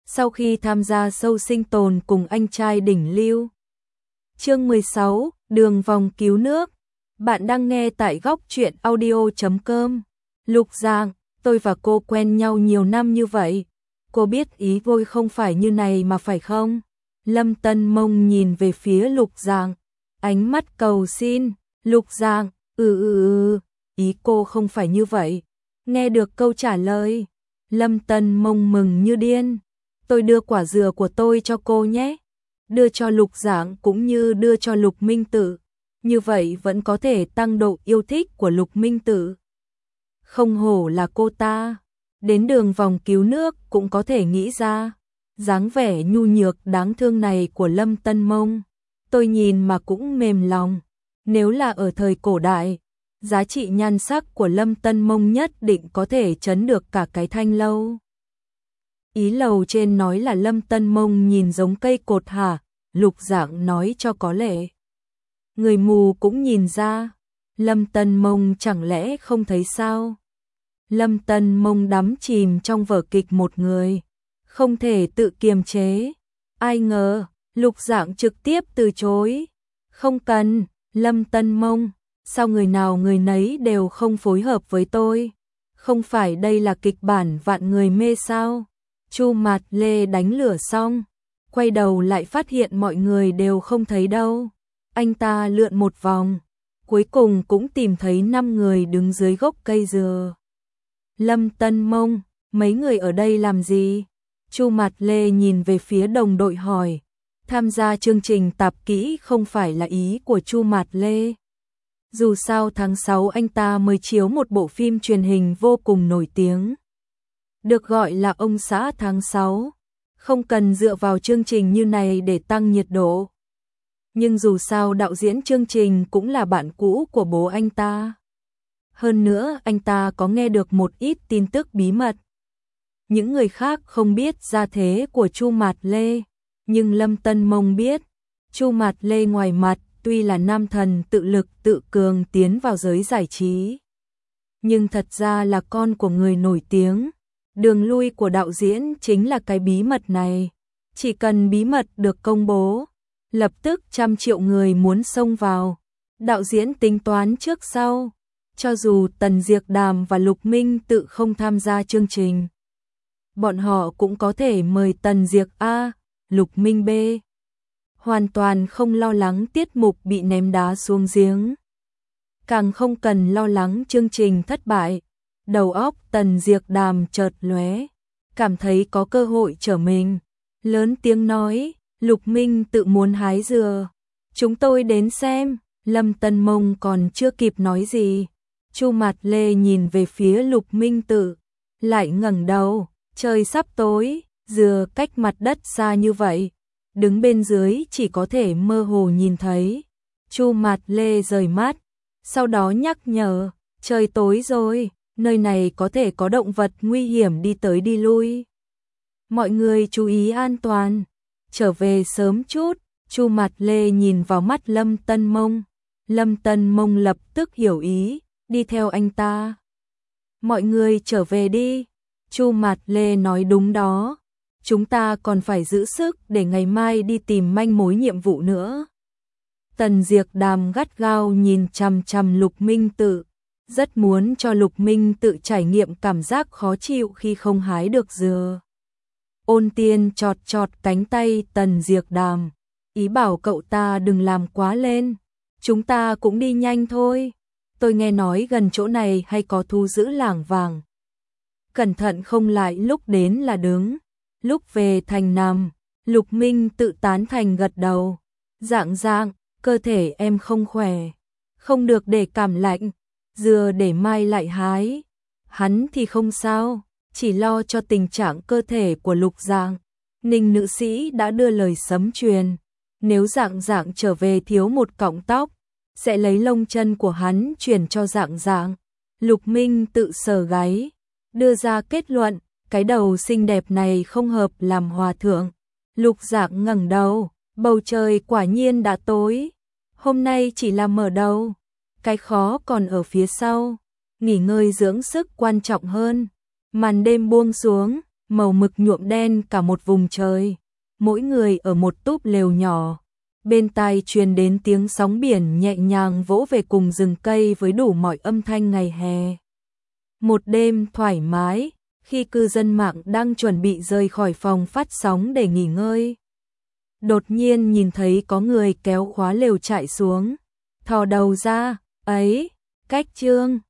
sau khi tham gia show sinh tồn cùng anh trai đỉnh lưu. Chương 16, đường vòng cứu nước. Bạn đang nghe tại góc truyện audio.com. Lục Giang, tôi và cô quen nhau nhiều năm như vậy. Cô biết ý tôi không phải như này mà phải không? Lâm Tân Mông nhìn về phía Lục Giang, ánh mắt cầu xin. Lục Giang, ý cô không phải như vậy. Nghe được câu trả lời, Lâm Tân Mông mừng như điên. Tôi đưa quả dừa của tôi cho cô nhé. Đưa cho Lục Giang cũng như đưa cho Lục Minh Tử. Như vậy vẫn có thể tăng độ yêu thích của Lục Minh Tử. Không hổ là cô ta. Đến đường vòng cứu nước cũng có thể nghĩ ra. Dáng vẻ nhu nhược đáng thương này của Lâm Tân Mông, tôi nhìn mà cũng mềm lòng. Nếu là ở thời cổ đại, giá trị nhan sắc của Lâm Tân Mông nhất định có thể chấn được cả cái Thanh Lâu. Ý lầu trên nói là Lâm Tân Mông nhìn giống cây cột hả? Lục Giang nói cho có lệ. Người mù cũng nhìn ra. Lâm Tân Mông chẳng lẽ không thấy sao? Lâm Tân Mông đắm chìm trong vở kịch một người, không thể tự kiềm chế. Ai ngờ, Lục Giang trực tiếp từ chối. Không cần, Lâm Tân Mông, sao người nào người nấy đều không phối hợp với tôi? Không phải đây là kịch bản vạn người mê sao? Chu Mạt Lê đánh lửa xong, quay đầu lại phát hiện mọi người đều không thấy đâu. Anh ta lượn một vòng, cuối cùng cũng tìm thấy 5 người đứng dưới gốc cây dừa. Lâm Tân Mông, mấy người ở đây làm gì? Chu Mạt Lê nhìn về phía đồng đội hỏi. Tham gia chương trình tạp kỹ không phải là ý của Chu Mạt Lê. Dù sao tháng 6 anh ta mới chiếu một bộ phim truyền hình vô cùng nổi tiếng, được gọi là Ông xã tháng 6. Không cần dựa vào chương trình như này để tăng nhiệt độ. Nhưng dù sao đạo diễn chương trình cũng là bạn cũ của bố anh ta. Hơn nữa anh ta có nghe được một ít tin tức bí mật. Những người khác không biết gia thế của Chu Mạt Lê, nhưng Lâm Tân Mông biết. Chu Mạt Lê ngoài mặt tuy là nam thần tự lực tự cường tiến vào giới giải trí, nhưng thật ra là con của người nổi tiếng. Đường lui của đạo diễn chính là cái bí mật này. Chỉ cần bí mật được công bố, lập tức 100 triệu người muốn xông vào. Đạo diễn tính toán trước sau. Cho dù Tần Diệc Đàm và Lục Minh Tự không tham gia chương trình, bọn họ cũng có thể mời Tần Diệc A, Lục Minh B. Hoàn toàn không lo lắng tiết mục bị ném đá xuống giếng. Càng không cần lo lắng chương trình thất bại. Đầu óc Tần Diệc Đàm chợt lóe, cảm thấy có cơ hội trở mình. Lớn tiếng nói, Lục Minh Tự muốn hái dừa. Chúng tôi đến xem. Lâm Tân Mông còn chưa kịp nói gì. Chu Mạt Lê nhìn về phía Lục Minh Tự, lại ngẩng đầu. Trời sắp tối, dừa cách mặt đất xa như vậy, đứng bên dưới chỉ có thể mơ hồ nhìn thấy. Chu Mạt Lê rời mắt, sau đó nhắc nhở, trời tối rồi, nơi này có thể có động vật nguy hiểm đi tới đi lui. Mọi người chú ý an toàn, trở về sớm chút. Chu Mạt Lê nhìn vào mắt Lâm Tân Mông. Lâm Tân Mông lập tức hiểu ý, đi theo anh ta. Mọi người trở về đi. Chu Mạt Lê nói đúng đó. Chúng ta còn phải giữ sức để ngày mai đi tìm manh mối nhiệm vụ nữa. Tần Diệc Đàm gắt gao nhìn chằm chằm Lục Minh Tự, rất muốn cho Lục Minh Tự trải nghiệm cảm giác khó chịu khi không hái được dừa. Ôn Tiên chọt chọt cánh tay Tần Diệc Đàm, ý bảo cậu ta đừng làm quá lên. Chúng ta cũng đi nhanh thôi. Tôi nghe nói gần chỗ này hay có thu giữ lảng vàng. Cẩn thận không lại lúc đến là đứng, lúc về thành nằm. Lục Minh Tự tán thành gật đầu. Dạng, cơ thể em không khỏe, không được để cảm lạnh, dừa để mai lại hái. Hắn thì không sao, chỉ lo cho tình trạng cơ thể của Lục Giang. Ninh nữ sĩ đã đưa lời sấm truyền, nếu Dạng trở về thiếu một cọng tóc, sẽ lấy lông chân của hắn truyền cho Dạng. Lục Minh Tự sờ gáy, đưa ra kết luận, cái đầu xinh đẹp này không hợp làm hòa thượng. Lục Dạng ngẩng đầu, bầu trời quả nhiên đã tối. Hôm nay chỉ là mở đầu, cái khó còn ở phía sau. Nghỉ ngơi dưỡng sức quan trọng hơn. Màn đêm buông xuống, màu mực nhuộm đen cả một vùng trời, mỗi người ở một túp lều nhỏ. Bên tai truyền đến tiếng sóng biển nhẹ nhàng vỗ về cùng rừng cây với đủ mọi âm thanh ngày hè. Một đêm thoải mái, khi cư dân mạng đang chuẩn bị rời khỏi phòng phát sóng để nghỉ ngơi. Đột nhiên nhìn thấy có người kéo khóa lều chạy xuống, thò đầu ra, ấy, cách Trương.